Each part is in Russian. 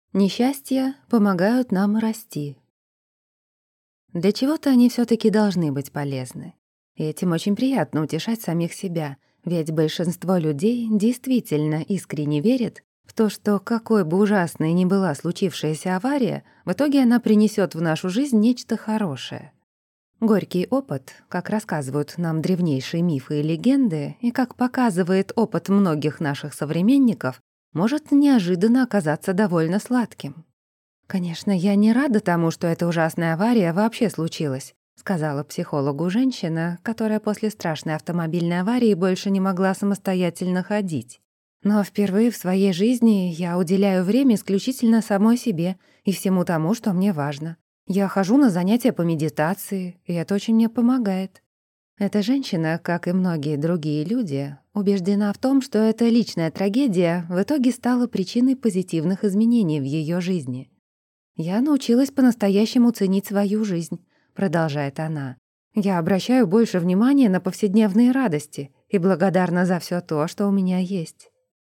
Несчастья помогают нам расти. Для чего-то они всё-таки должны быть полезны. И этим очень приятно утешать самих себя, ведь большинство людей действительно искренне верит в то, что какой бы ужасной ни была случившаяся авария, в итоге она принесёт в нашу жизнь нечто хорошее. Горький опыт, как рассказывают нам древнейшие мифы и легенды, и как показывает опыт многих наших современников, может неожиданно оказаться довольно сладким. «Конечно, я не рада тому, что эта ужасная авария вообще случилась», сказала психологу женщина, которая после страшной автомобильной аварии больше не могла самостоятельно ходить. «Но впервые в своей жизни я уделяю время исключительно самой себе и всему тому, что мне важно. Я хожу на занятия по медитации, и это очень мне помогает». Эта женщина, как и многие другие люди, убеждена в том, что эта личная трагедия в итоге стала причиной позитивных изменений в её жизни. «Я научилась по-настоящему ценить свою жизнь», — продолжает она. «Я обращаю больше внимания на повседневные радости и благодарна за всё то, что у меня есть».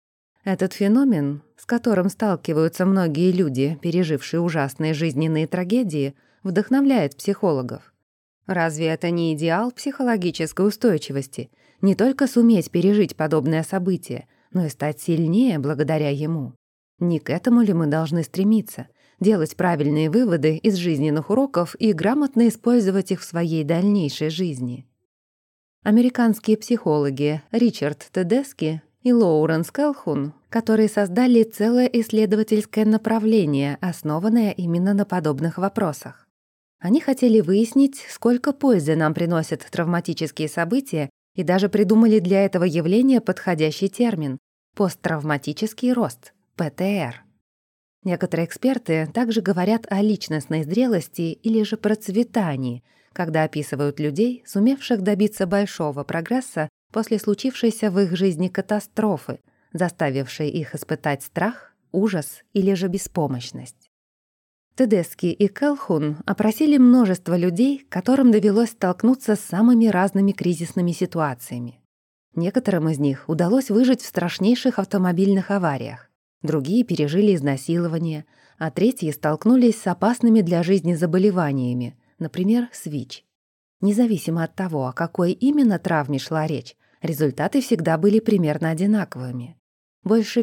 Этот феномен, с которым сталкиваются многие люди, пережившие ужасные жизненные трагедии, вдохновляет психологов. Разве это не идеал психологической устойчивости? Не только суметь пережить подобное событие, но и стать сильнее благодаря ему. Не к этому ли мы должны стремиться? Делать правильные выводы из жизненных уроков и грамотно использовать их в своей дальнейшей жизни. Американские психологи Ричард Тедески и Лоуренс Кэлхун, которые создали целое исследовательское направление, основанное именно на подобных вопросах. Они хотели выяснить, сколько пользы нам приносят травматические события, и даже придумали для этого явления подходящий термин — посттравматический рост, ПТР. Некоторые эксперты также говорят о личностной зрелости или же процветании, когда описывают людей, сумевших добиться большого прогресса после случившейся в их жизни катастрофы, заставившей их испытать страх, ужас или же беспомощность. Тедески и Кэлхун опросили множество людей, которым довелось столкнуться с самыми разными кризисными ситуациями. Некоторым из них удалось выжить в страшнейших автомобильных авариях, другие пережили изнасилование, а третьи столкнулись с опасными для жизни заболеваниями, например, с ВИЧ. Независимо от того, о какой именно травме шла речь, результаты всегда были примерно одинаковыми. Больше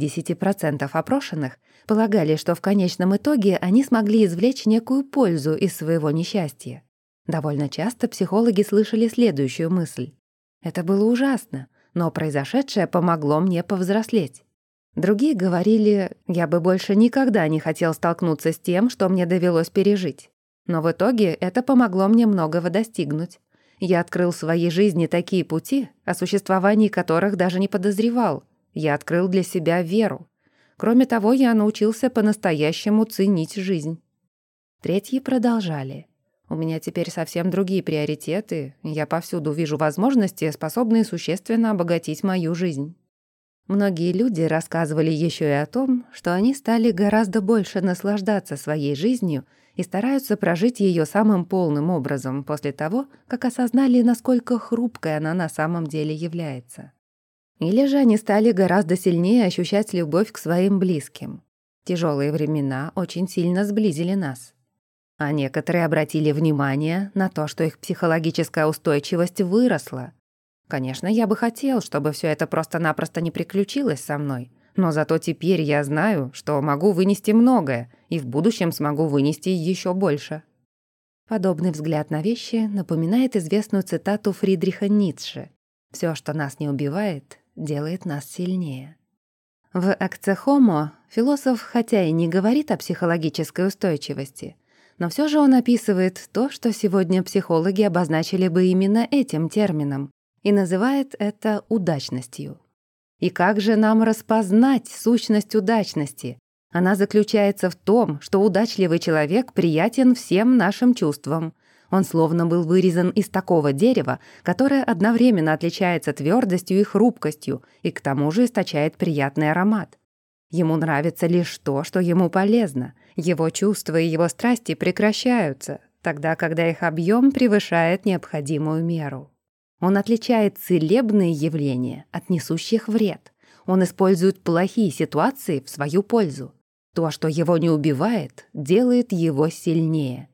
50% опрошенных полагали, что в конечном итоге они смогли извлечь некую пользу из своего несчастья. Довольно часто психологи слышали следующую мысль. «Это было ужасно, но произошедшее помогло мне повзрослеть». Другие говорили, «Я бы больше никогда не хотел столкнуться с тем, что мне довелось пережить. Но в итоге это помогло мне многого достигнуть. Я открыл в своей жизни такие пути, о существовании которых даже не подозревал. Я открыл для себя веру. Кроме того, я научился по-настоящему ценить жизнь». Третьи продолжали. «У меня теперь совсем другие приоритеты. Я повсюду вижу возможности, способные существенно обогатить мою жизнь». Многие люди рассказывали еще и о том, что они стали гораздо больше наслаждаться своей жизнью и стараются прожить ее самым полным образом после того, как осознали, насколько хрупкой она на самом деле является. Или же они стали гораздо сильнее ощущать любовь к своим близким. Тяжелые времена очень сильно сблизили нас. А некоторые обратили внимание на то, что их психологическая устойчивость выросла. Конечно, я бы хотел, чтобы все это просто-напросто не приключилось со мной, но зато теперь я знаю, что могу вынести многое, и в будущем смогу вынести еще больше. Подобный взгляд на вещи напоминает известную цитату Фридриха Ницше: «Все, что нас не убивает, делает нас сильнее». В «Акце Хомо» философ хотя и не говорит о психологической устойчивости, но все же он описывает то, что сегодня психологи обозначили бы именно этим термином, и называет это удачностью. И как же нам распознать сущность удачности? Она заключается в том, что удачливый человек приятен всем нашим чувствам. Он словно был вырезан из такого дерева, которое одновременно отличается твердостью и хрупкостью, и к тому же источает приятный аромат. Ему нравится лишь то, что ему полезно. Его чувства и его страсти прекращаются, тогда, когда их объем превышает необходимую меру. Он отличает целебные явления от несущих вред. Он использует плохие ситуации в свою пользу. То, что его не убивает, делает его сильнее.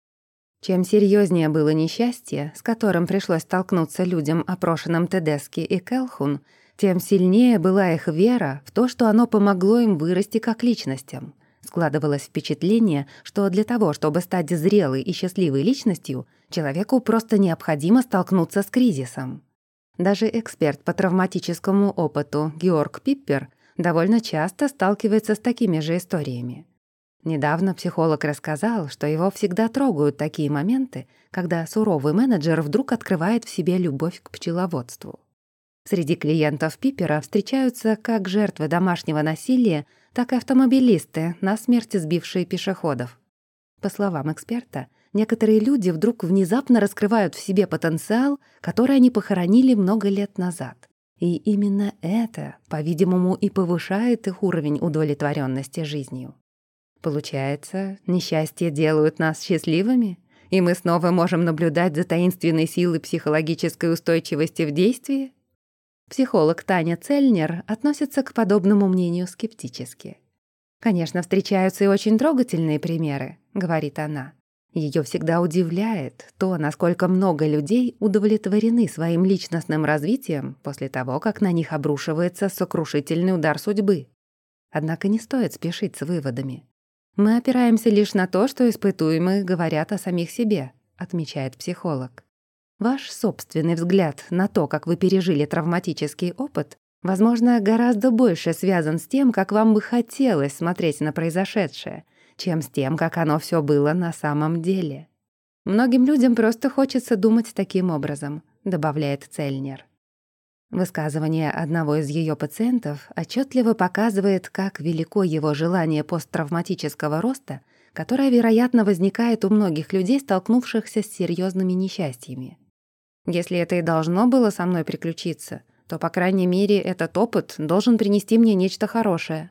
Чем серьезнее было несчастье, с которым пришлось столкнуться людям, опрошенным Тедески и Келхун, тем сильнее была их вера в то, что оно помогло им вырасти как личностям. Складывалось впечатление, что для того, чтобы стать зрелой и счастливой личностью, человеку просто необходимо столкнуться с кризисом. Даже эксперт по травматическому опыту Георг Пиппер довольно часто сталкивается с такими же историями. Недавно психолог рассказал, что его всегда трогают такие моменты, когда суровый менеджер вдруг открывает в себе любовь к пчеловодству. Среди клиентов Пиппера встречаются как жертвы домашнего насилия, так и автомобилисты, насмерть сбившие пешеходов. По словам эксперта, некоторые люди вдруг внезапно раскрывают в себе потенциал, который они похоронили много лет назад. И именно это, по-видимому, и повышает их уровень удовлетворенности жизнью. Получается, несчастья делают нас счастливыми, и мы снова можем наблюдать за таинственной силой психологической устойчивости в действии? Психолог Таня Цельнер относится к подобному мнению скептически. «Конечно, встречаются и очень трогательные примеры», — говорит она. Её всегда удивляет то, насколько много людей удовлетворены своим личностным развитием после того, как на них обрушивается сокрушительный удар судьбы. Однако не стоит спешить с выводами. «Мы опираемся лишь на то, что испытуемые говорят о самих себе», — отмечает психолог. Ваш собственный взгляд на то, как вы пережили травматический опыт, возможно, гораздо больше связан с тем, как вам бы хотелось смотреть на произошедшее, чем с тем, как оно всё было на самом деле. Многим людям просто хочется думать таким образом, добавляет Цельнер. Высказывание одного из её пациентов отчётливо показывает, как велико его желание посттравматического роста, которое, вероятно, возникает у многих людей, столкнувшихся с серьёзными несчастьями. Если это и должно было со мной приключиться, то, по крайней мере, этот опыт должен принести мне нечто хорошее.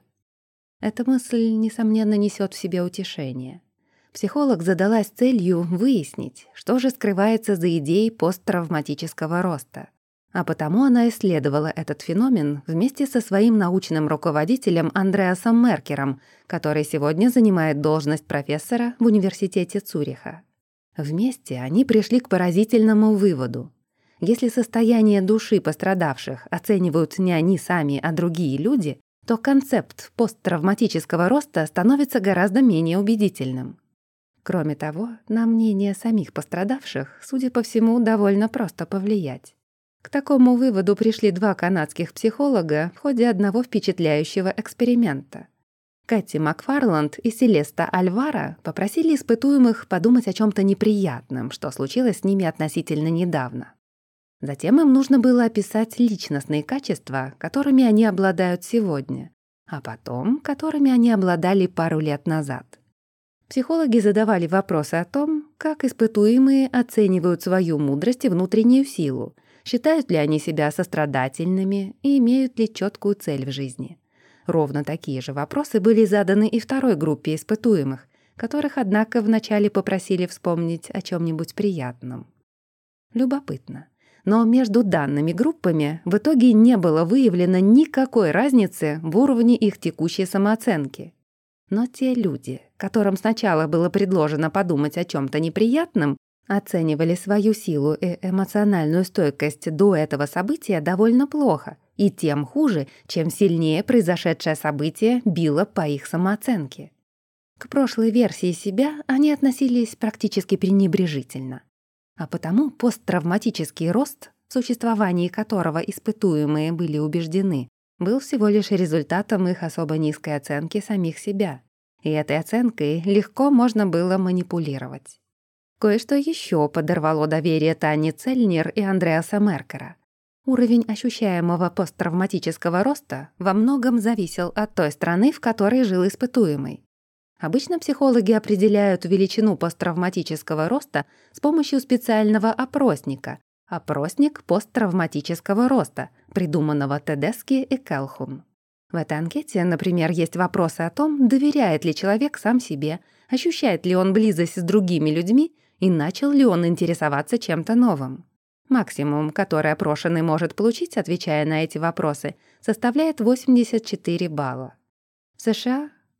Эта мысль, несомненно, несёт в себе утешение. Психолог задалась целью выяснить, что же скрывается за идеей посттравматического роста. А потому она исследовала этот феномен вместе со своим научным руководителем Андреасом Меркером, который сегодня занимает должность профессора в университете Цюриха. Вместе они пришли к поразительному выводу. Если состояние души пострадавших оценивают не они сами, а другие люди, то концепт посттравматического роста становится гораздо менее убедительным. Кроме того, на мнение самих пострадавших, судя по всему, довольно просто повлиять. К такому выводу пришли два канадских психолога в ходе одного впечатляющего эксперимента. Кэти Макфарланд и Селеста Альвара попросили испытуемых подумать о чём-то неприятном, что случилось с ними относительно недавно. Затем им нужно было описать личностные качества, которыми они обладают сегодня, а потом, которыми они обладали пару лет назад. Психологи задавали вопросы о том, как испытуемые оценивают свою мудрость и внутреннюю силу, считают ли они себя сострадательными и имеют ли чёткую цель в жизни. Ровно такие же вопросы были заданы и второй группе испытуемых, которых, однако, вначале попросили вспомнить о чём-нибудь приятном. Любопытно. Но между данными группами в итоге не было выявлено никакой разницы в уровне их текущей самооценки. Но те люди, которым сначала было предложено подумать о чём-то неприятном, оценивали свою силу и эмоциональную стойкость до этого события довольно плохо, и тем хуже, чем сильнее произошедшее событие било по их самооценке. К прошлой версии себя они относились практически пренебрежительно. А потому посттравматический рост, в существовании которого испытуемые были убеждены, был всего лишь результатом их особо низкой оценки самих себя. И этой оценкой легко можно было манипулировать. Кое-что еще подорвало доверие Тани Цельнер и Андреаса Меркера. Уровень ощущаемого посттравматического роста во многом зависел от той страны, в которой жил испытуемый. Обычно психологи определяют величину посттравматического роста с помощью специального опросника — опросник посттравматического роста, придуманного Тедески и Келхун. В этой анкете, например, есть вопросы о том, доверяет ли человек сам себе, ощущает ли он близость с другими людьми и начал ли он интересоваться чем-то новым. Максимум, который опрошенный может получить, отвечая на эти вопросы, составляет 84 балла. В США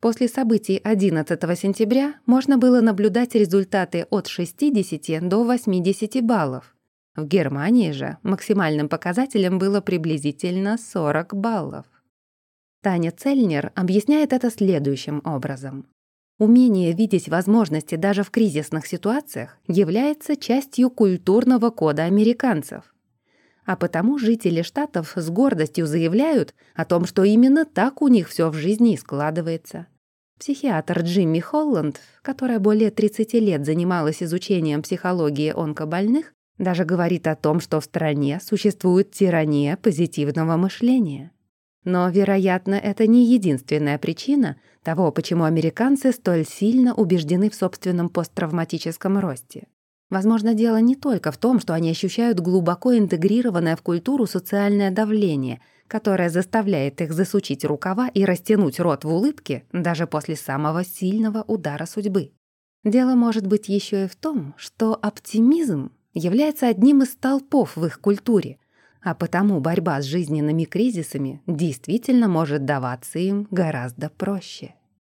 После событий 11 сентября можно было наблюдать результаты от 60 до 80 баллов. В Германии же максимальным показателем было приблизительно 40 баллов. Таня Цельнер объясняет это следующим образом. Умение видеть возможности даже в кризисных ситуациях является частью культурного кода американцев. А потому жители Штатов с гордостью заявляют о том, что именно так у них все в жизни и складывается. Психиатр Джимми Холланд, которая более 30 лет занималась изучением психологии онкобольных, даже говорит о том, что в стране существует тирания позитивного мышления. Но, вероятно, это не единственная причина того, почему американцы столь сильно убеждены в собственном посттравматическом росте. Возможно, дело не только в том, что они ощущают глубоко интегрированное в культуру социальное давление, которое заставляет их засучить рукава и растянуть рот в улыбке даже после самого сильного удара судьбы. Дело может быть еще и в том, что оптимизм является одним из столпов в их культуре, а потому борьба с жизненными кризисами действительно может даваться им гораздо проще.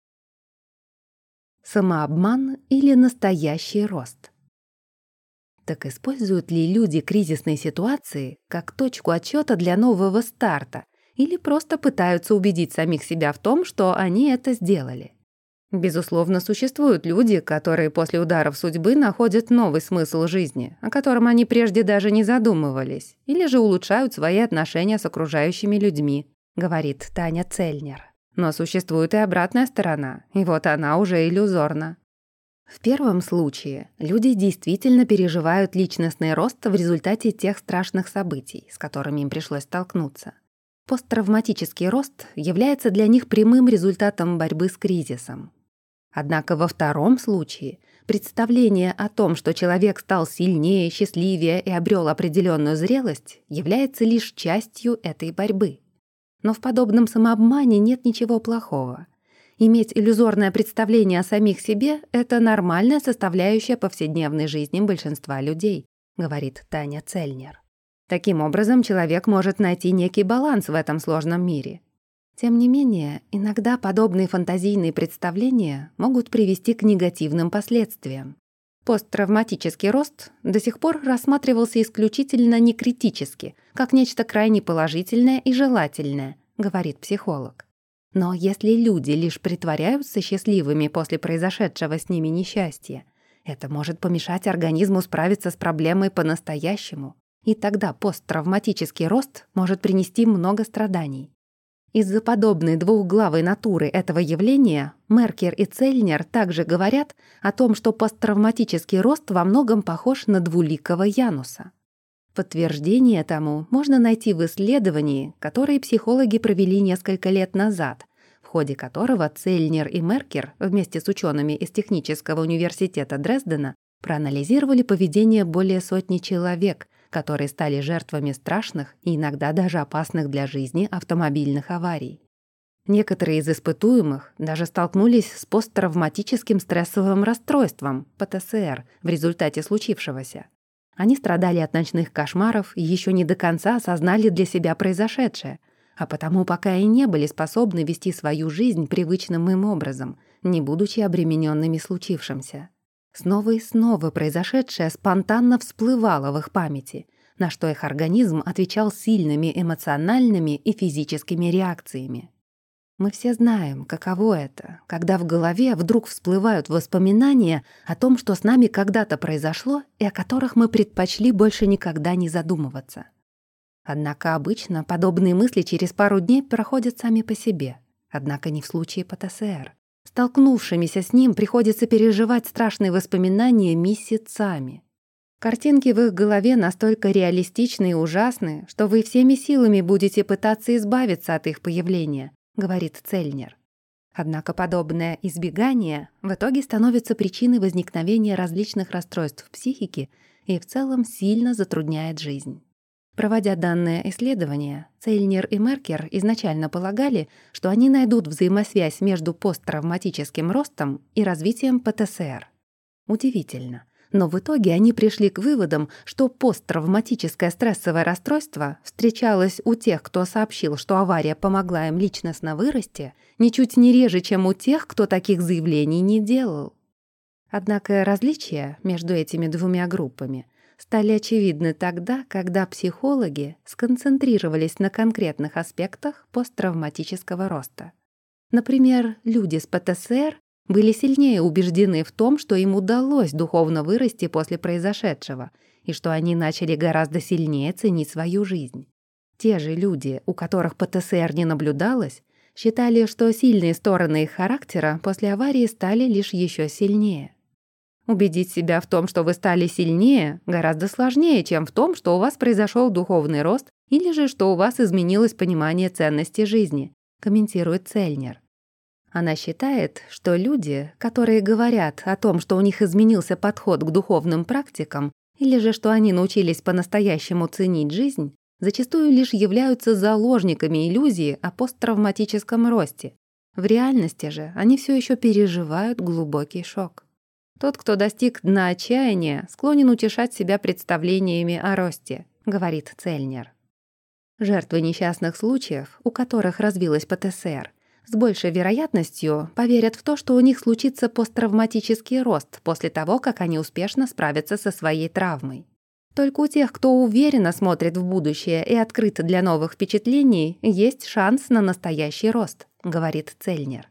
Самообман или настоящий рост? Так используют ли люди кризисные ситуации как точку отсчета для нового старта или просто пытаются убедить самих себя в том, что они это сделали? Безусловно, существуют люди, которые после ударов судьбы находят новый смысл жизни, о котором они прежде даже не задумывались, или же улучшают свои отношения с окружающими людьми, говорит Таня Цельнер. Но существует и обратная сторона, и вот она уже иллюзорна. В первом случае люди действительно переживают личностный рост в результате тех страшных событий, с которыми им пришлось столкнуться. Посттравматический рост является для них прямым результатом борьбы с кризисом. Однако во втором случае представление о том, что человек стал сильнее, счастливее и обрел определенную зрелость, является лишь частью этой борьбы. Но в подобном самообмане нет ничего плохого. Иметь иллюзорное представление о самих себе — это нормальная составляющая повседневной жизни большинства людей, говорит Таня Цельнер. Таким образом, человек может найти некий баланс в этом сложном мире. Тем не менее, иногда подобные фантазийные представления могут привести к негативным последствиям. Посттравматический рост до сих пор рассматривался исключительно некритически, как нечто крайне положительное и желательное, говорит психолог. Но если люди лишь притворяются счастливыми после произошедшего с ними несчастья, это может помешать организму справиться с проблемой по-настоящему, и тогда посттравматический рост может принести много страданий. Из-за подобной двухглавой натуры этого явления Меркер и Цельнер также говорят о том, что посттравматический рост во многом похож на двуликого Януса. Подтверждение тому можно найти в исследовании, которое психологи провели несколько лет назад, в ходе которого Цельнер и Меркер вместе с учеными из Технического университета Дрездена проанализировали поведение более сотни человек, которые стали жертвами страшных и иногда даже опасных для жизни автомобильных аварий. Некоторые из испытуемых даже столкнулись с посттравматическим стрессовым расстройством, ПТСР, в результате случившегося. Они страдали от ночных кошмаров и еще не до конца осознали для себя произошедшее, а потому пока и не были способны вести свою жизнь привычным им образом, не будучи обремененными случившимся. Снова и снова произошедшее спонтанно всплывало в их памяти, на что их организм отвечал сильными эмоциональными и физическими реакциями. Мы все знаем, каково это, когда в голове вдруг всплывают воспоминания о том, что с нами когда-то произошло и о которых мы предпочли больше никогда не задумываться. Однако обычно подобные мысли через пару дней проходят сами по себе, однако не в случае ПТСР. Столкнувшимися с ним приходится переживать страшные воспоминания месяцами. Картинки в их голове настолько реалистичны и ужасны, что вы всеми силами будете пытаться избавиться от их появления, говорит Цельнер. Однако подобное избегание в итоге становится причиной возникновения различных расстройств психики и в целом сильно затрудняет жизнь. Проводя данное исследование, Цельнер и Меркер изначально полагали, что они найдут взаимосвязь между посттравматическим ростом и развитием ПТСР. Удивительно, Но в итоге они пришли к выводам, что посттравматическое стрессовое расстройство встречалось у тех, кто сообщил, что авария помогла им личностно вырасти, ничуть не реже, чем у тех, кто таких заявлений не делал. Однако различия между этими двумя группами стали очевидны тогда, когда психологи сконцентрировались на конкретных аспектах посттравматического роста. Например, люди с ПТСР были сильнее убеждены в том, что им удалось духовно вырасти после произошедшего, и что они начали гораздо сильнее ценить свою жизнь. Те же люди, у которых ПТСР не наблюдалось, считали, что сильные стороны их характера после аварии стали лишь еще сильнее. Убедить себя в том, что вы стали сильнее, гораздо сложнее, чем в том, что у вас произошел духовный рост или же что у вас изменилось понимание ценности жизни, комментирует Цельнер. Она считает, что люди, которые говорят о том, что у них изменился подход к духовным практикам, или же что они научились по-настоящему ценить жизнь, зачастую лишь являются заложниками иллюзии о посттравматическом росте. В реальности же они все еще переживают глубокий шок. Тот, кто достиг дна отчаяния, склонен утешать себя представлениями о росте, говорит Цельнер. Жертвы несчастных случаев, у которых развилась ПТСР, с большей вероятностью поверят в то, что у них случится посттравматический рост после того, как они успешно справятся со своей травмой. Только у тех, кто уверенно смотрит в будущее и открыт для новых впечатлений, есть шанс на настоящий рост, говорит Цельнер.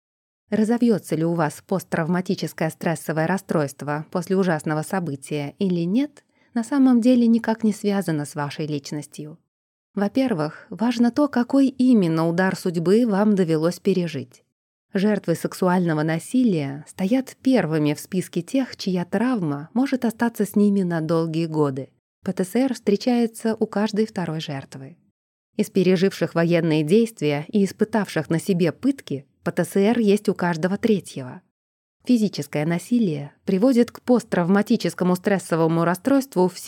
Разовьется ли у вас посттравматическое стрессовое расстройство после ужасного события или нет, на самом деле никак не связано с вашей личностью. Во-первых, важно то, какой именно удар судьбы вам довелось пережить. Жертвы сексуального насилия стоят первыми в списке тех, чья травма может остаться с ними на долгие годы. ПТСР встречается у каждой второй жертвы. Из переживших военные действия и испытавших на себе пытки ПТСР есть у каждого третьего. Физическое насилие приводит к посттравматическому стрессовому расстройству в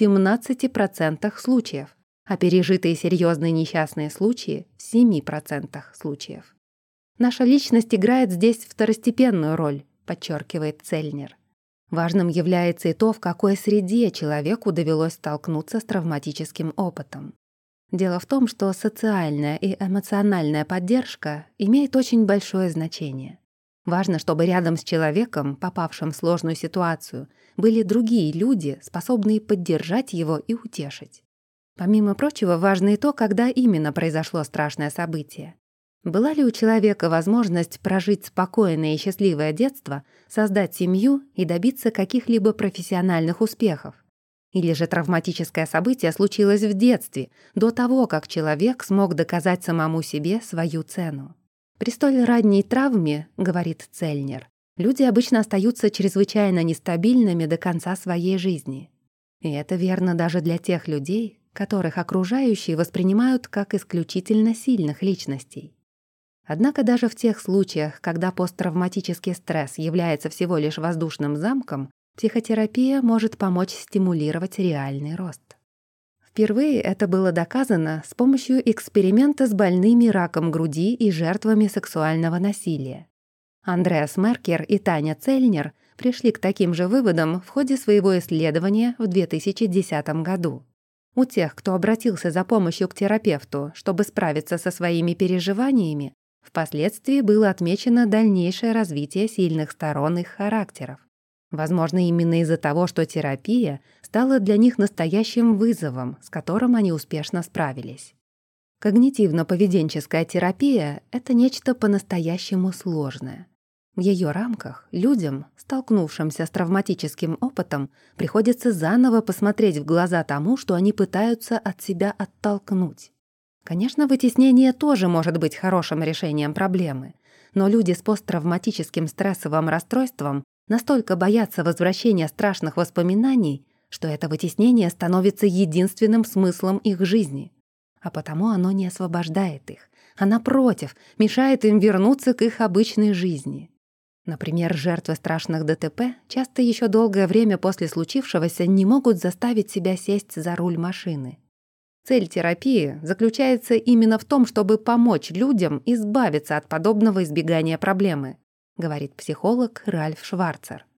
17% случаев, а пережитые серьезные несчастные случаи в 7% случаев. Наша личность играет здесь второстепенную роль, подчеркивает Цельнер. Важным является и то, в какой среде человеку довелось столкнуться с травматическим опытом. Дело в том, что социальная и эмоциональная поддержка имеет очень большое значение. Важно, чтобы рядом с человеком, попавшим в сложную ситуацию, были другие люди, способные поддержать его и утешить. Помимо прочего, важно и то, когда именно произошло страшное событие. Была ли у человека возможность прожить спокойное и счастливое детство, создать семью и добиться каких-либо профессиональных успехов? Или же травматическое событие случилось в детстве, до того, как человек смог доказать самому себе свою цену? При столь ранней травме, говорит Цельнер, люди обычно остаются чрезвычайно нестабильными до конца своей жизни. И это верно даже для тех людей, которых окружающие воспринимают как исключительно сильных личностей. Однако даже в тех случаях, когда посттравматический стресс является всего лишь воздушным замком, психотерапия может помочь стимулировать реальный рост. Впервые это было доказано с помощью эксперимента с больными раком груди и жертвами сексуального насилия. Андреас Меркер и Таня Цельнер пришли к таким же выводам в ходе своего исследования в 2010 году. У тех, кто обратился за помощью к терапевту, чтобы справиться со своими переживаниями, впоследствии было отмечено дальнейшее развитие сильных сторон их характеров. Возможно, именно из-за того, что терапия стала для них настоящим вызовом, с которым они успешно справились. Когнитивно-поведенческая терапия — это нечто по-настоящему сложное. В ее рамках людям, столкнувшимся с травматическим опытом, приходится заново посмотреть в глаза тому, что они пытаются от себя оттолкнуть. Конечно, вытеснение тоже может быть хорошим решением проблемы, но люди с посттравматическим стрессовым расстройством настолько боятся возвращения страшных воспоминаний, что это вытеснение становится единственным смыслом их жизни. А потому оно не освобождает их, а напротив, мешает им вернуться к их обычной жизни. Например, жертвы страшных ДТП часто еще долгое время после случившегося не могут заставить себя сесть за руль машины. Цель терапии заключается именно в том, чтобы помочь людям избавиться от подобного избегания проблемы, говорит психолог Ральф Шварцер.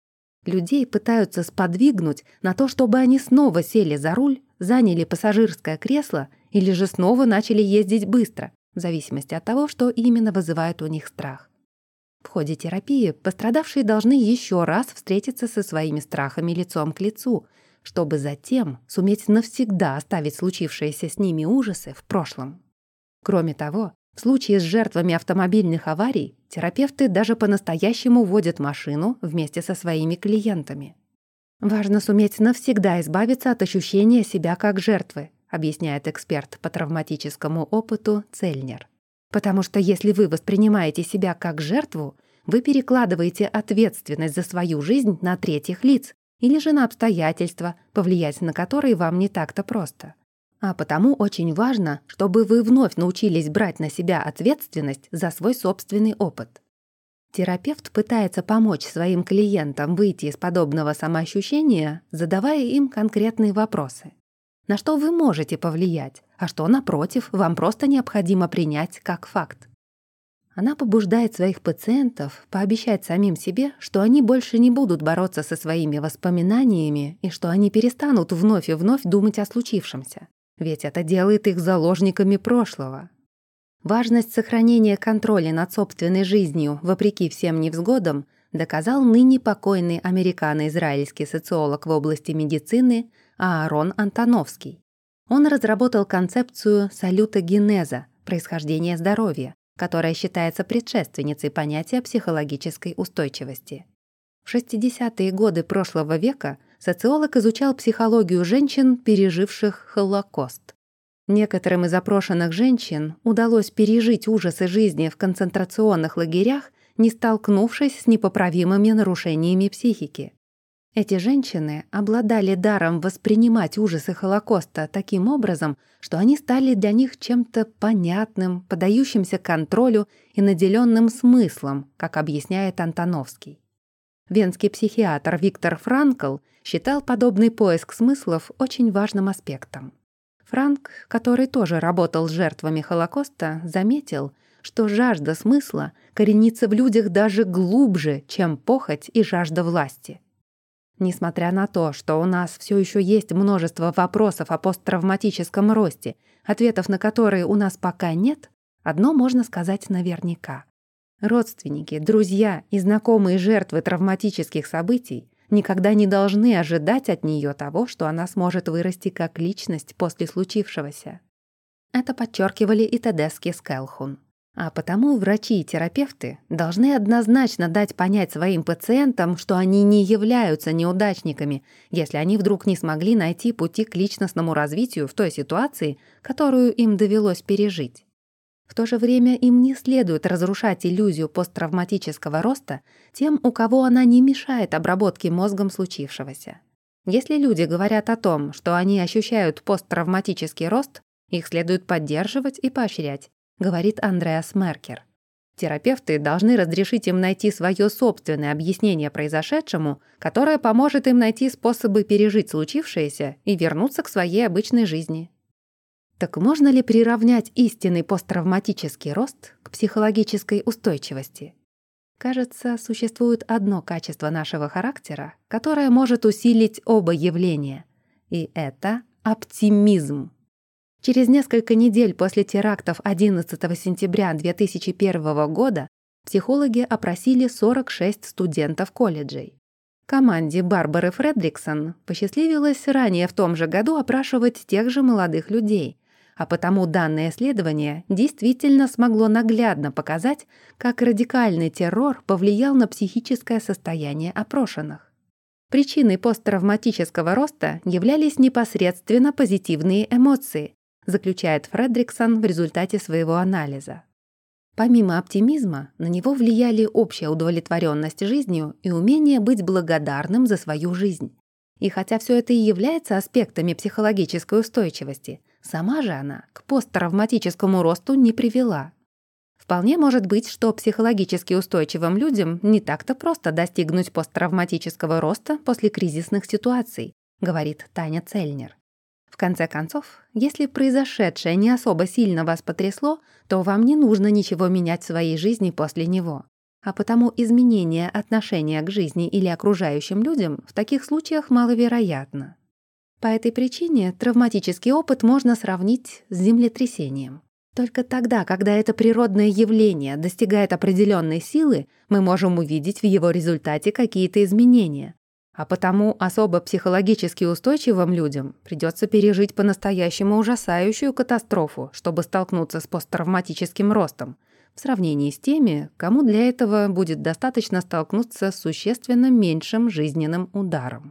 людей пытаются сподвигнуть на то, чтобы они снова сели за руль, заняли пассажирское кресло или же снова начали ездить быстро, в зависимости от того, что именно вызывает у них страх. В ходе терапии пострадавшие должны еще раз встретиться со своими страхами лицом к лицу, чтобы затем суметь навсегда оставить случившиеся с ними ужасы в прошлом. Кроме того, в случае с жертвами автомобильных аварий терапевты даже по-настоящему водят машину вместе со своими клиентами. «Важно суметь навсегда избавиться от ощущения себя как жертвы», объясняет эксперт по травматическому опыту Цельнер. «Потому что если вы воспринимаете себя как жертву, вы перекладываете ответственность за свою жизнь на третьих лиц или же на обстоятельства, повлиять на которые вам не так-то просто. А потому очень важно, чтобы вы вновь научились брать на себя ответственность за свой собственный опыт». Терапевт пытается помочь своим клиентам выйти из подобного самоощущения, задавая им конкретные вопросы. На что вы можете повлиять, а что, напротив, вам просто необходимо принять как факт. Она побуждает своих пациентов пообещать самим себе, что они больше не будут бороться со своими воспоминаниями и что они перестанут вновь и вновь думать о случившемся. Ведь это делает их заложниками прошлого. Важность сохранения контроля над собственной жизнью вопреки всем невзгодам доказал ныне покойный американо-израильский социолог в области медицины Аарон Антоновский. Он разработал концепцию салютогенеза, происхождения здоровья, которая считается предшественницей понятия психологической устойчивости. В 60-е годы прошлого века социолог изучал психологию женщин, переживших Холокост. Некоторым из опрошенных женщин удалось пережить ужасы жизни в концентрационных лагерях, не столкнувшись с непоправимыми нарушениями психики. Эти женщины обладали даром воспринимать ужасы Холокоста таким образом, что они стали для них чем-то понятным, поддающимся контролю и наделенным смыслом, как объясняет Антоновский. Венский психиатр Виктор Франкл считал подобный поиск смыслов очень важным аспектом. Франк, который тоже работал с жертвами Холокоста, заметил, что жажда смысла коренится в людях даже глубже, чем похоть и жажда власти. Несмотря на то, что у нас все еще есть множество вопросов о посттравматическом росте, ответов на которые у нас пока нет, одно можно сказать наверняка. Родственники, друзья и знакомые жертвы травматических событий никогда не должны ожидать от нее того, что она сможет вырасти как личность после случившегося. Это подчеркивали и Тедески с Келхун. А потому врачи и терапевты должны однозначно дать понять своим пациентам, что они не являются неудачниками, если они вдруг не смогли найти пути к личностному развитию в той ситуации, которую им довелось пережить. В то же время им не следует разрушать иллюзию посттравматического роста тем, у кого она не мешает обработке мозгом случившегося. Если люди говорят о том, что они ощущают посттравматический рост, их следует поддерживать и поощрять, говорит Андреас Меркер. Терапевты должны разрешить им найти свое собственное объяснение произошедшему, которое поможет им найти способы пережить случившееся и вернуться к своей обычной жизни. Так можно ли приравнять истинный посттравматический рост к психологической устойчивости? Кажется, существует одно качество нашего характера, которое может усилить оба явления, и это оптимизм. Через несколько недель после терактов 11 сентября 2001 года психологи опросили 46 студентов колледжей. Команде Барбары Фредриксон посчастливилось ранее в том же году опрашивать тех же молодых людей, а потому данное исследование действительно смогло наглядно показать, как радикальный террор повлиял на психическое состояние опрошенных. Причиной посттравматического роста являлись непосредственно позитивные эмоции, заключает Фредриксон в результате своего анализа. Помимо оптимизма, на него влияли общая удовлетворенность жизнью и умение быть благодарным за свою жизнь. И хотя все это и является аспектами психологической устойчивости, сама же она к посттравматическому росту не привела. Вполне может быть, что психологически устойчивым людям не так-то просто достигнуть посттравматического роста после кризисных ситуаций, говорит Таня Цельнер. В конце концов, если произошедшее не особо сильно вас потрясло, то вам не нужно ничего менять в своей жизни после него. а потому изменение отношения к жизни или окружающим людям в таких случаях маловероятно. По этой причине травматический опыт можно сравнить с землетрясением. Только тогда, когда это природное явление достигает определенной силы, мы можем увидеть в его результате какие-то изменения. А потому особо психологически устойчивым людям придется пережить по-настоящему ужасающую катастрофу, чтобы столкнуться с посттравматическим ростом, в сравнении с теми, кому для этого будет достаточно столкнуться с существенно меньшим жизненным ударом.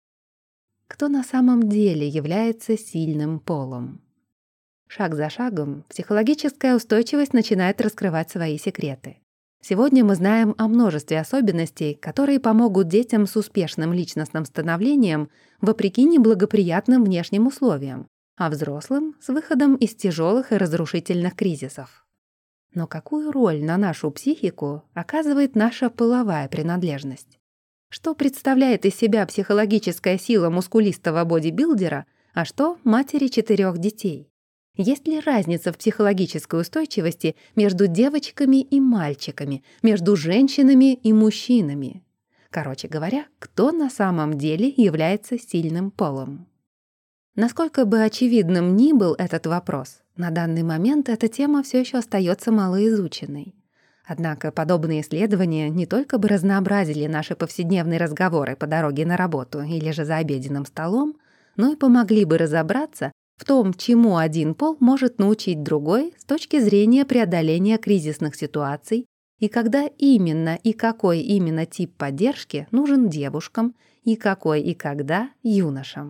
Кто на самом деле является сильным полом? Шаг за шагом психологическая устойчивость начинает раскрывать свои секреты. Сегодня мы знаем о множестве особенностей, которые помогут детям с успешным личностным становлением вопреки неблагоприятным внешним условиям, а взрослым — с выходом из тяжелых и разрушительных кризисов. Но какую роль на нашу психику оказывает наша половая принадлежность? Что представляет из себя психологическая сила мускулистого бодибилдера, а что матери 4 детей? Есть ли разница в психологической устойчивости между девочками и мальчиками, между женщинами и мужчинами? Короче говоря, кто на самом деле является сильным полом? Насколько бы очевидным ни был этот вопрос, на данный момент эта тема все еще остается малоизученной. Однако подобные исследования не только бы разнообразили наши повседневные разговоры по дороге на работу или же за обеденным столом, но и помогли бы разобраться в том, чему один пол может научить другой с точки зрения преодоления кризисных ситуаций и когда именно и какой именно тип поддержки нужен девушкам и какой и когда юношам.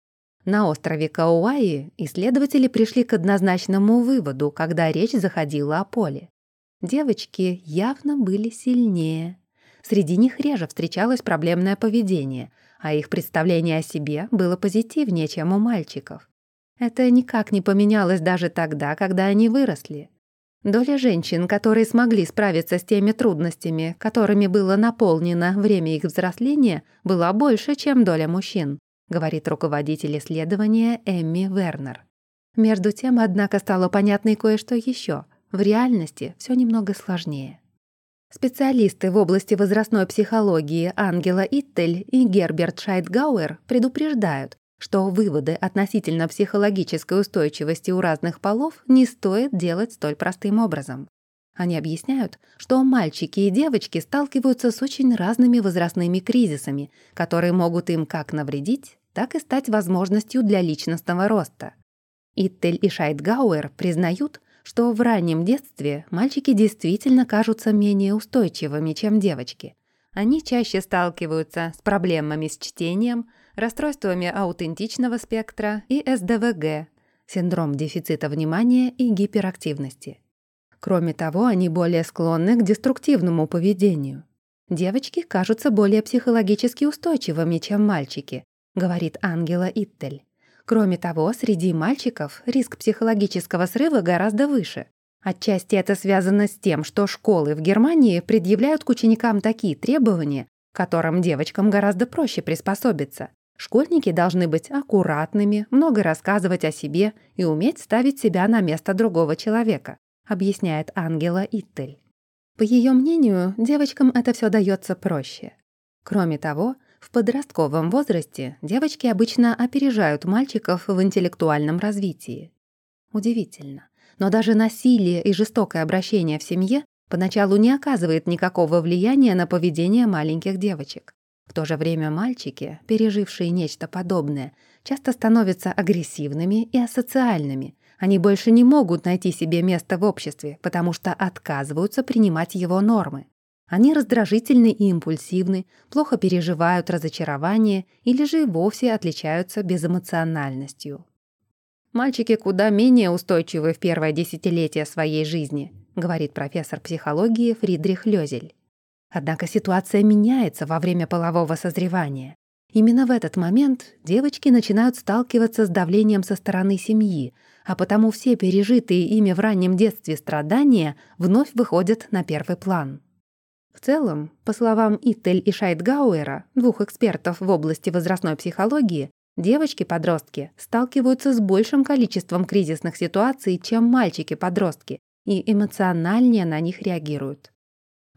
На острове Кауаи исследователи пришли к однозначному выводу, когда речь заходила о поле. Девочки явно были сильнее. Среди них реже встречалось проблемное поведение, а их представление о себе было позитивнее, чем у мальчиков. Это никак не поменялось даже тогда, когда они выросли. Доля женщин, которые смогли справиться с теми трудностями, которыми было наполнено время их взросления, была больше, чем доля мужчин, говорит руководитель исследования Эмми Вернер. Между тем, однако, стало понятно и кое-что еще. В реальности все немного сложнее. Специалисты в области возрастной психологии Ангела Иттель и Герберт Шайтгауэр предупреждают, что выводы относительно психологической устойчивости у разных полов не стоит делать столь простым образом. Они объясняют, что мальчики и девочки сталкиваются с очень разными возрастными кризисами, которые могут им как навредить, так и стать возможностью для личностного роста. Иттель и Шайтгауэр признают, что в раннем детстве мальчики действительно кажутся менее устойчивыми, чем девочки. Они чаще сталкиваются с проблемами с чтением, расстройствами аутентичного спектра и СДВГ, синдром дефицита внимания и гиперактивности. Кроме того, они более склонны к деструктивному поведению. Девочки кажутся более психологически устойчивыми, чем мальчики, говорит Ангела Иттель. Кроме того, среди мальчиков риск психологического срыва гораздо выше. Отчасти это связано с тем, что школы в Германии предъявляют к ученикам такие требования, к которым девочкам гораздо проще приспособиться. Школьники должны быть аккуратными, много рассказывать о себе и уметь ставить себя на место другого человека, объясняет Ангела Иттель. По ее мнению, девочкам это все дается проще. Кроме того, в подростковом возрасте девочки обычно опережают мальчиков в интеллектуальном развитии. Удивительно, но даже насилие и жестокое обращение в семье поначалу не оказывает никакого влияния на поведение маленьких девочек. В то же время мальчики, пережившие нечто подобное, часто становятся агрессивными и асоциальными. Они больше не могут найти себе место в обществе, потому что отказываются принимать его нормы. Они раздражительны и импульсивны, плохо переживают разочарование или же и вовсе отличаются безэмоциональностью. Мальчики куда менее устойчивы в первое десятилетие своей жизни, говорит профессор психологии Фридрих Лёзель. Однако ситуация меняется во время полового созревания. Именно в этот момент девочки начинают сталкиваться с давлением со стороны семьи, а потому все пережитые ими в раннем детстве страдания вновь выходят на первый план. В целом, по словам Иттель и Шайтгауэра, 2 экспертов в области возрастной психологии, девочки-подростки сталкиваются с большим количеством кризисных ситуаций, чем мальчики-подростки, и эмоциональнее на них реагируют.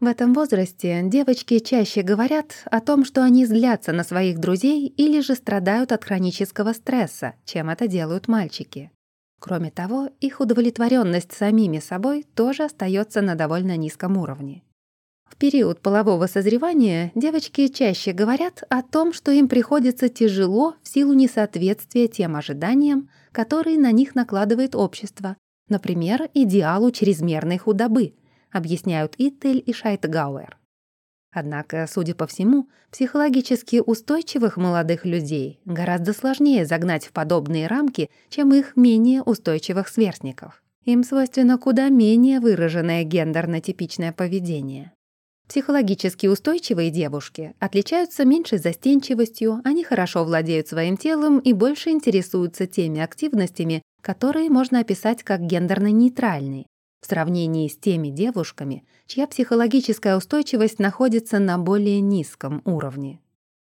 В этом возрасте девочки чаще говорят о том, что они злятся на своих друзей или же страдают от хронического стресса, чем это делают мальчики. Кроме того, их удовлетворенность самими собой тоже остается на довольно низком уровне. В период полового созревания девочки чаще говорят о том, что им приходится тяжело в силу несоответствия тем ожиданиям, которые на них накладывает общество, например, идеалу чрезмерной худобы, объясняют Иттель и Шайтгауэр. Однако, судя по всему, психологически устойчивых молодых людей гораздо сложнее загнать в подобные рамки, чем их менее устойчивых сверстников. Им свойственно куда менее выраженное гендерно-типичное поведение. Психологически устойчивые девушки отличаются меньшей застенчивостью, они хорошо владеют своим телом и больше интересуются теми активностями, которые можно описать как гендерно-нейтральные, в сравнении с теми девушками, чья психологическая устойчивость находится на более низком уровне.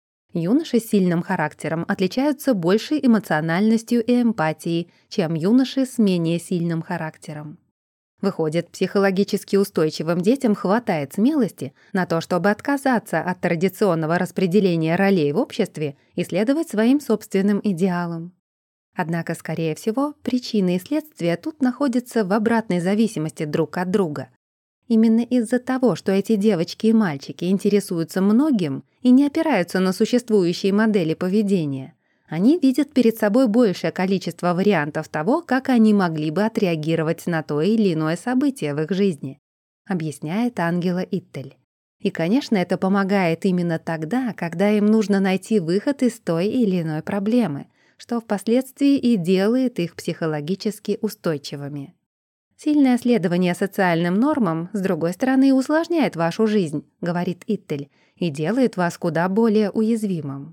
Юноши с сильным характером отличаются большей эмоциональностью и эмпатией, чем юноши с менее сильным характером. Выходит, психологически устойчивым детям хватает смелости на то, чтобы отказаться от традиционного распределения ролей в обществе и следовать своим собственным идеалам. Однако, скорее всего, причины и следствия тут находятся в обратной зависимости друг от друга. Именно из-за того, что эти девочки и мальчики интересуются многим и не опираются на существующие модели поведения, они видят перед собой большее количество вариантов того, как они могли бы отреагировать на то или иное событие в их жизни, объясняет Ангела Иттель. И, конечно, это помогает именно тогда, когда им нужно найти выход из той или иной проблемы, что впоследствии и делает их психологически устойчивыми. Сильное следование социальным нормам, с другой стороны, усложняет вашу жизнь, говорит Иттель, и делает вас куда более уязвимым.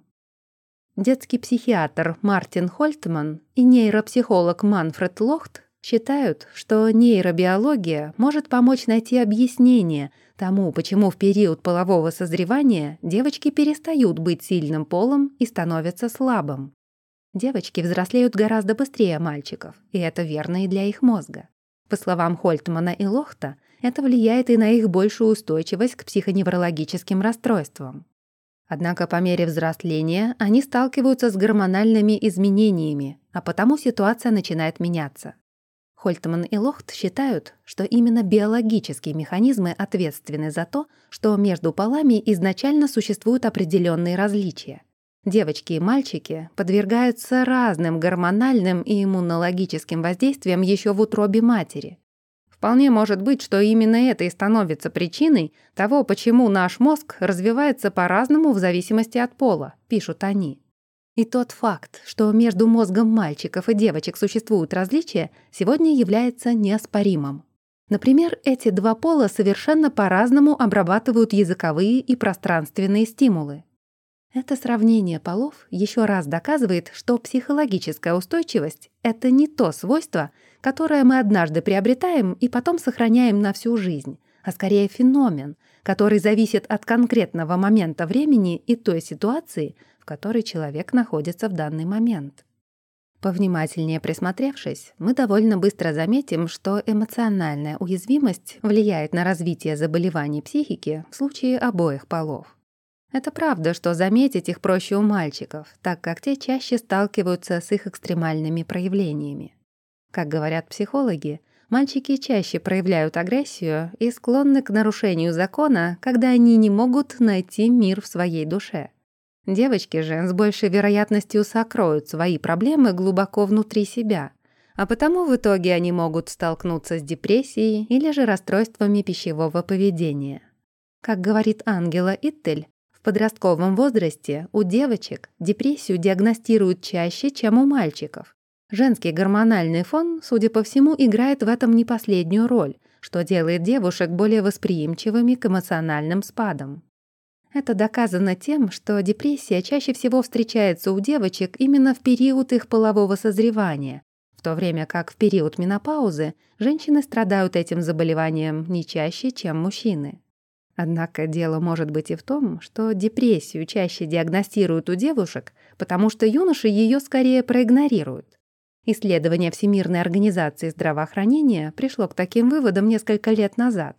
Детский психиатр Мартин Хольтман и нейропсихолог Манфред Лохт считают, что нейробиология может помочь найти объяснение тому, почему в период полового созревания девочки перестают быть сильным полом и становятся слабым. Девочки взрослеют гораздо быстрее мальчиков, и это верно и для их мозга. По словам Хольтмана и Лохта, это влияет и на их большую устойчивость к психоневрологическим расстройствам. Однако по мере взросления они сталкиваются с гормональными изменениями, а потому ситуация начинает меняться. Хольтман и Лохт считают, что именно биологические механизмы ответственны за то, что между полами изначально существуют определенные различия. Девочки и мальчики подвергаются разным гормональным и иммунологическим воздействиям еще в утробе матери. Вполне может быть, что именно это и становится причиной того, почему наш мозг развивается по-разному в зависимости от пола, пишут они. И тот факт, что между мозгом мальчиков и девочек существуют различия, сегодня является неоспоримым. Например, эти два пола совершенно по-разному обрабатывают языковые и пространственные стимулы. Это сравнение полов еще раз доказывает, что психологическая устойчивость — это не то свойство, которое мы однажды приобретаем и потом сохраняем на всю жизнь, а скорее феномен, который зависит от конкретного момента времени и той ситуации, в которой человек находится в данный момент. Повнимательнее присмотревшись, мы довольно быстро заметим, что эмоциональная уязвимость влияет на развитие заболеваний психики в случае обоих полов. Это правда, что заметить их проще у мальчиков, так как те чаще сталкиваются с их экстремальными проявлениями. Как говорят психологи, мальчики чаще проявляют агрессию и склонны к нарушению закона, когда они не могут найти мир в своей душе. Девочки же с большей вероятностью сокроют свои проблемы глубоко внутри себя, а потому в итоге они могут столкнуться с депрессией или же расстройствами пищевого поведения. Как говорит Ангела Иттель, в подростковом возрасте у девочек депрессию диагностируют чаще, чем у мальчиков. Женский гормональный фон, судя по всему, играет в этом не последнюю роль, что делает девушек более восприимчивыми к эмоциональным спадам. Это доказано тем, что депрессия чаще всего встречается у девочек именно в период их полового созревания, в то время как в период менопаузы женщины страдают этим заболеванием не чаще, чем мужчины. Однако дело может быть и в том, что депрессию чаще диагностируют у девушек, потому что юноши ее скорее проигнорируют. Исследование Всемирной организации здравоохранения пришло к таким выводам несколько лет назад.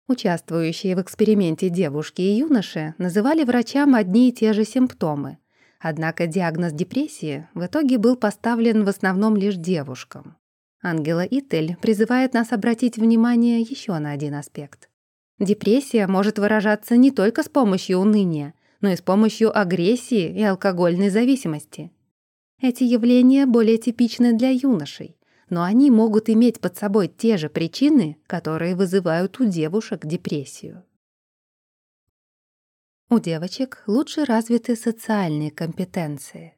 Участвующие в эксперименте девушки и юноши называли врачам одни и те же симптомы. Однако диагноз депрессии в итоге был поставлен в основном лишь девушкам. Ангела Иттель призывает нас обратить внимание еще на один аспект. Депрессия может выражаться не только с помощью уныния, но и с помощью агрессии и алкогольной зависимости. Эти явления более типичны для юношей, но они могут иметь под собой те же причины, которые вызывают у девушек депрессию. У девочек лучше развиты социальные компетенции.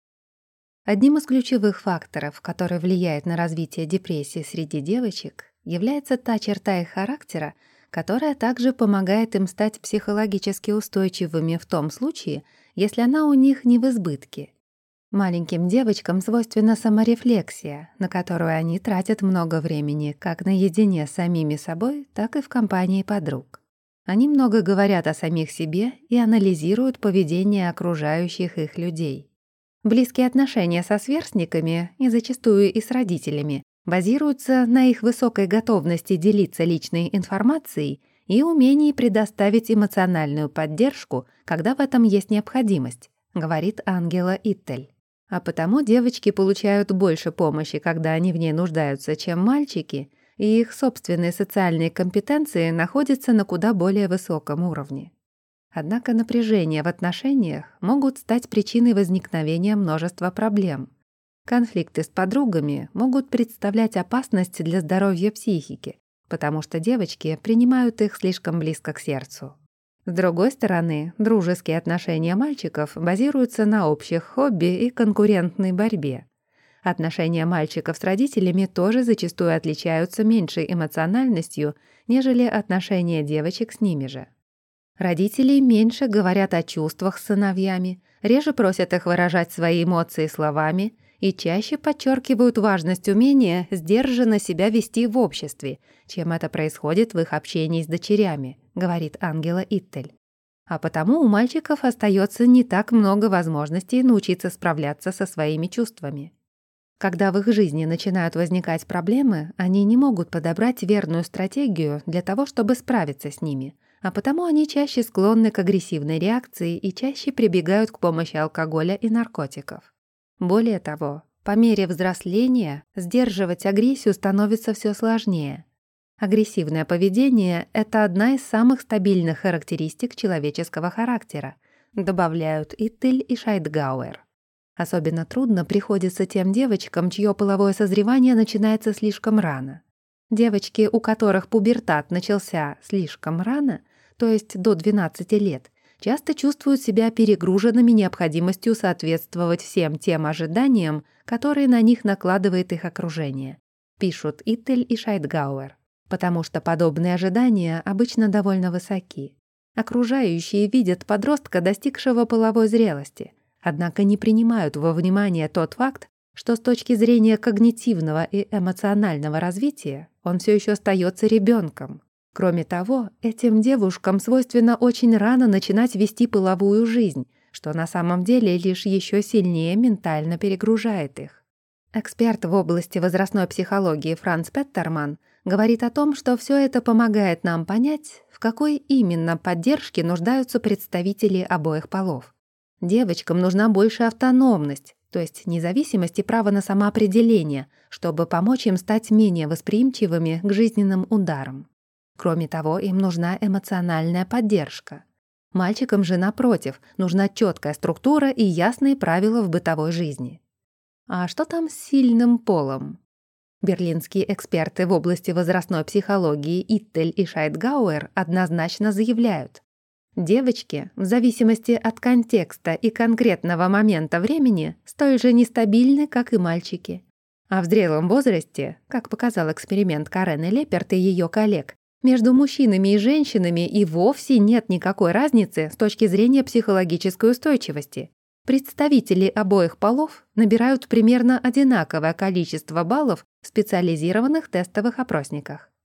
Одним из ключевых факторов, который влияет на развитие депрессии среди девочек, является та черта их характера, которая также помогает им стать психологически устойчивыми в том случае, если она у них не в избытке. Маленьким девочкам свойственна саморефлексия, на которую они тратят много времени как наедине с самими собой, так и в компании подруг. Они много говорят о самих себе и анализируют поведение окружающих их людей. Близкие отношения со сверстниками и зачастую и с родителями базируются на их высокой готовности делиться личной информацией и умении предоставить эмоциональную поддержку, когда в этом есть необходимость, говорит Ангела Иттель. А потому девочки получают больше помощи, когда они в ней нуждаются, чем мальчики, и их собственные социальные компетенции находятся на куда более высоком уровне. Однако напряжения в отношениях могут стать причиной возникновения множества проблем. Конфликты с подругами могут представлять опасность для здоровья психики, потому что девочки принимают их слишком близко к сердцу. С другой стороны, дружеские отношения мальчиков базируются на общих хобби и конкурентной борьбе. Отношения мальчиков с родителями тоже зачастую отличаются меньшей эмоциональностью, нежели отношения девочек с ними же. Родители меньше говорят о чувствах с сыновьями, реже просят их выражать свои эмоции словами и чаще подчеркивают важность умения сдержанно себя вести в обществе, чем это происходит в их общении с дочерями, говорит Ангела Иттель. А потому у мальчиков остается не так много возможностей научиться справляться со своими чувствами. Когда в их жизни начинают возникать проблемы, они не могут подобрать верную стратегию для того, чтобы справиться с ними, а потому они чаще склонны к агрессивной реакции и чаще прибегают к помощи алкоголя и наркотиков. Более того, по мере взросления сдерживать агрессию становится все сложнее. Агрессивное поведение — это одна из самых стабильных характеристик человеческого характера, добавляют Иттель и Шайдгауэр. Особенно трудно приходится тем девочкам, чье половое созревание начинается слишком рано. Девочки, у которых пубертат начался слишком рано, то есть до 12 лет, часто чувствуют себя перегруженными необходимостью соответствовать всем тем ожиданиям, которые на них накладывает их окружение, пишут Иттель и Шайдгауэр, потому что подобные ожидания обычно довольно высоки. Окружающие видят подростка, достигшего половой зрелости, однако не принимают во внимание тот факт, что с точки зрения когнитивного и эмоционального развития он все еще остается ребенком. Кроме того, этим девушкам свойственно очень рано начинать вести половую жизнь, что на самом деле лишь еще сильнее ментально перегружает их. Эксперт в области возрастной психологии Франц Петтерман говорит о том, что все это помогает нам понять, в какой именно поддержке нуждаются представители обоих полов. Девочкам нужна больше автономность, то есть независимость и право на самоопределение, чтобы помочь им стать менее восприимчивыми к жизненным ударам. Кроме того, им нужна эмоциональная поддержка. Мальчикам же, напротив, нужна четкая структура и ясные правила в бытовой жизни. А что там с сильным полом? Берлинские эксперты в области возрастной психологии Иттель и Шайдгауэр однозначно заявляют: девочки, в зависимости от контекста и конкретного момента времени, столь же нестабильны, как и мальчики. А в зрелом возрасте, как показал эксперимент Карены Леперт и ее коллег, между мужчинами и женщинами и вовсе нет никакой разницы с точки зрения психологической устойчивости. Представители обоих полов набирают примерно одинаковое количество баллов в специализированных тестовых опросниках.